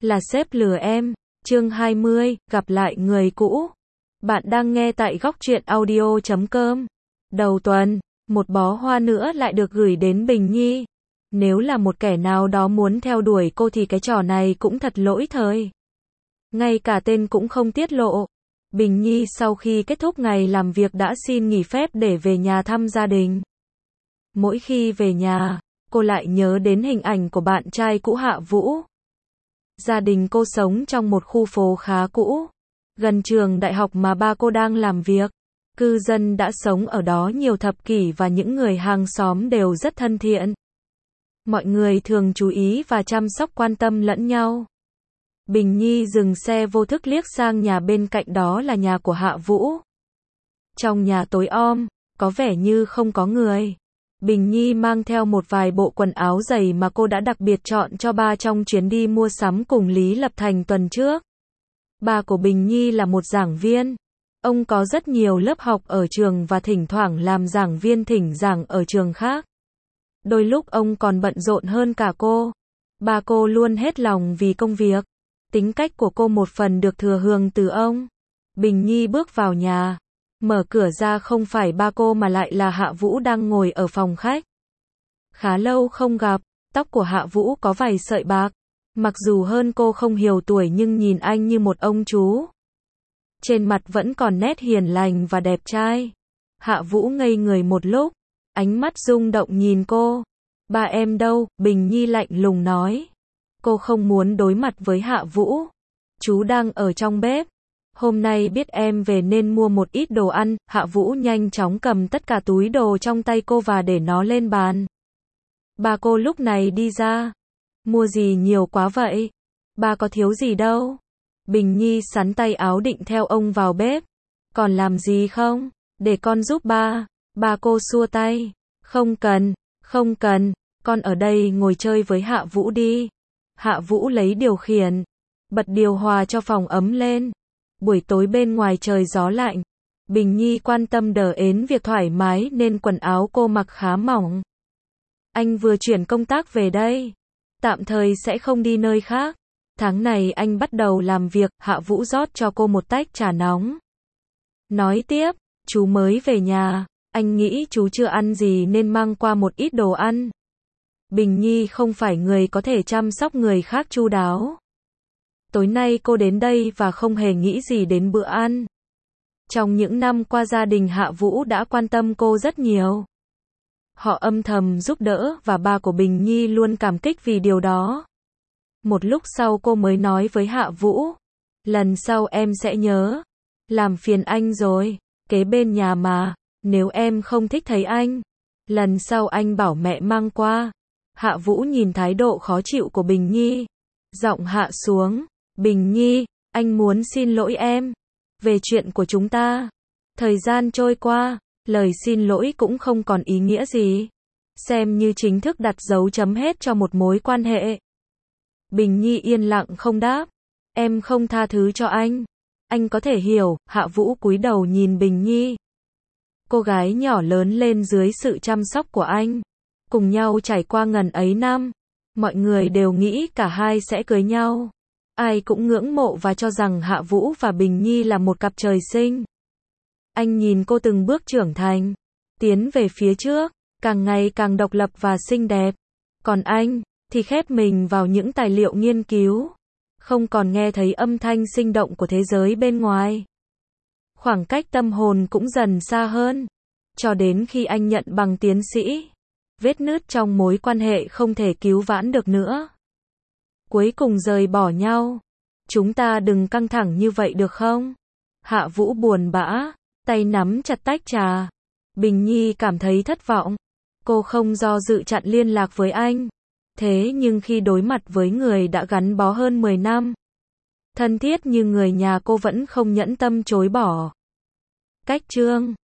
Là sếp lừa em. Chương 20, gặp lại người cũ. Bạn đang nghe tại góc truyện audio.com. Đầu tuần, một bó hoa nữa lại được gửi đến Bình Nhi. Nếu là một kẻ nào đó muốn theo đuổi cô thì cái trò này cũng thật lỗi thời. Ngay cả tên cũng không tiết lộ. Bình Nhi sau khi kết thúc ngày làm việc đã xin nghỉ phép để về nhà thăm gia đình. Mỗi khi về nhà, cô lại nhớ đến hình ảnh của bạn trai cũ Hạ Vũ. Gia đình cô sống trong một khu phố khá cũ, gần trường đại học mà ba cô đang làm việc. Cư dân đã sống ở đó nhiều thập kỷ và những người hàng xóm đều rất thân thiện. Mọi người thường chú ý và chăm sóc quan tâm lẫn nhau. Bình Nhi dừng xe vô thức liếc sang nhà bên cạnh, đó là nhà của Hạ Vũ. Trong nhà tối om, có vẻ như không có người. Bình Nhi mang theo một vài bộ quần áo giày mà cô đã đặc biệt chọn cho ba trong chuyến đi mua sắm cùng Lý Lập Thành tuần trước. Ba của Bình Nhi là một giảng viên. Ông có rất nhiều lớp học ở trường và thỉnh thoảng làm giảng viên thỉnh giảng ở trường khác. Đôi lúc ông còn bận rộn hơn cả cô. Ba cô luôn hết lòng vì công việc. Tính cách của cô một phần được thừa hưởng từ ông. Bình Nhi bước vào nhà. Mở cửa ra không phải ba cô mà lại là Hạ Vũ đang ngồi ở phòng khách. Khá lâu không gặp, tóc của Hạ Vũ có vài sợi bạc. Mặc dù hơn cô không nhiều tuổi nhưng nhìn anh như một ông chú. Trên mặt vẫn còn nét hiền lành và đẹp trai. Hạ Vũ ngây người một lúc, ánh mắt rung động nhìn cô. Ba em đâu? Bình Nhi lạnh lùng nói. Cô không muốn đối mặt với Hạ Vũ. Chú đang ở trong bếp. Hôm nay biết em về nên mua một ít đồ ăn. Hạ Vũ nhanh chóng cầm tất cả túi đồ trong tay cô và để nó lên bàn. Ba cô lúc này đi ra. Mua gì nhiều quá vậy? Ba có thiếu gì đâu. Bình Nhi xắn tay áo định theo ông vào bếp. Còn làm gì không? Để con giúp ba. Ba cô xua tay. Không cần, không cần. Con ở đây ngồi chơi với Hạ Vũ đi. Hạ Vũ lấy điều khiển. Bật điều hòa cho phòng ấm lên. Buổi tối bên ngoài trời gió lạnh. Bình Nhi quan tâm đến việc thoải mái nên quần áo cô mặc khá mỏng. Anh vừa chuyển công tác về đây. Tạm thời sẽ không đi nơi khác. Tháng này anh bắt đầu làm việc. Hạ Vũ rót cho cô một tách trà nóng. Nói tiếp, chú mới về nhà. Anh nghĩ chú chưa ăn gì nên mang qua một ít đồ ăn. Bình Nhi không phải người có thể chăm sóc người khác chu đáo. Tối nay cô đến đây và không hề nghĩ gì đến bữa ăn. Trong những năm qua gia đình Hạ Vũ đã quan tâm cô rất nhiều. Họ âm thầm giúp đỡ và ba của Bình Nhi luôn cảm kích vì điều đó. Một lúc sau cô mới nói với Hạ Vũ. Lần sau em sẽ nhớ. Làm phiền anh rồi. Kế bên nhà mà. Nếu em không thích thấy anh. Lần sau anh bảo mẹ mang qua. Hạ Vũ nhìn thái độ khó chịu của Bình Nhi. Giọng hạ xuống. Bình Nhi, anh muốn xin lỗi em. Về chuyện của chúng ta. Thời gian trôi qua. Lời xin lỗi cũng không còn ý nghĩa gì. Xem như chính thức đặt dấu chấm hết cho một mối quan hệ. Bình Nhi yên lặng không đáp. Em không tha thứ cho anh. Anh có thể hiểu. Hạ Vũ cúi đầu nhìn Bình Nhi. Cô gái nhỏ lớn lên dưới sự chăm sóc của anh. Cùng nhau trải qua ngần ấy năm. Mọi người đều nghĩ cả hai sẽ cưới nhau. Ai cũng ngưỡng mộ và cho rằng Hạ Vũ và Bình Nhi là một cặp trời sinh. Anh nhìn cô từng bước trưởng thành. Tiến về phía trước. Càng ngày càng độc lập và xinh đẹp. Còn anh thì khép mình vào những tài liệu nghiên cứu. Không còn nghe thấy âm thanh sinh động của thế giới bên ngoài. Khoảng cách tâm hồn cũng dần xa hơn. Cho đến khi anh nhận bằng tiến sĩ. Vết nứt trong mối quan hệ không thể cứu vãn được nữa. Cuối cùng rời bỏ nhau. Chúng ta đừng căng thẳng như vậy được không? Hạ Vũ buồn bã, tay nắm chặt tách trà. Bình Nhi cảm thấy thất vọng. Cô không do dự chặn liên lạc với anh. Thế nhưng khi đối mặt với người đã gắn bó hơn 10 năm, thân thiết như người nhà, cô vẫn không nhẫn tâm chối bỏ. Cách chương